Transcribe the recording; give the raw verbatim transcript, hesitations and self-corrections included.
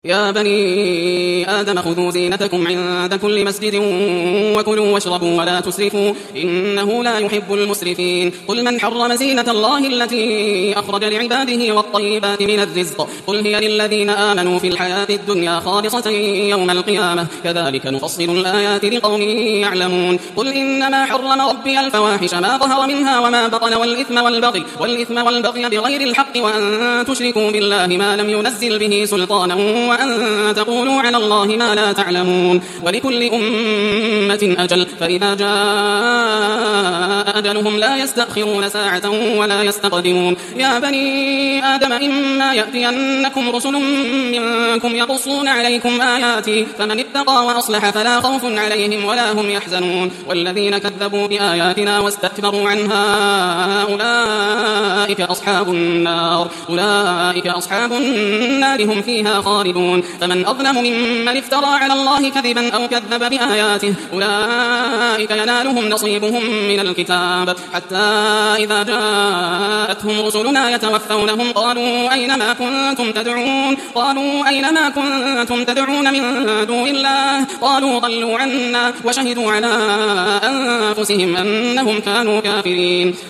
يا بني آدم خذوا زينتكم عند كل مسجد وكلوا واشربوا ولا تسرفوا إنه لا يحب المسرفين. قل من حرم زينة الله التي أخرج لعباده والطيبات من الرزق قل هي للذين آمنوا في الحياة الدنيا خالصة يوم القيامة كذلك نفصل الآيات لقوم يعلمون. قل إنما حرم ربي الفواحش ما ظهر منها وما بطن والإثم والبغي والإثم والبغي بغير الحق وأن تشركوا بالله ما لم ينزل به سلطانا وأن تقولوا على الله ما لا تعلمون. ولكل أمة أجل فإذا جاء أجلهم لا يستأخرون ساعة ولا يستقدمون. يا بني آدم إما يأتينكم رسل منكم يقصون عليكم آياتي فمن اتقى وأصلح فلا خوف عليهم ولا هم يحزنون. والذين كذبوا بآياتنا واستكبروا عنها أولئك أصحاب النار أولئك أصحاب النار هم فيها خالدون. فمن أظلم ممن افترى على الله كذبا أو كذب بآياته أولئك ينالهم نصيبهم من الكتاب حتى إذا جاءتهم رسلنا يتوفونهم قالوا أين ما كنتم تدعون قالوا أين ما كنتم تدعون من دون الله قالوا ضلوا عنا وشهدوا على أنفسهم أنهم كانوا كافرين.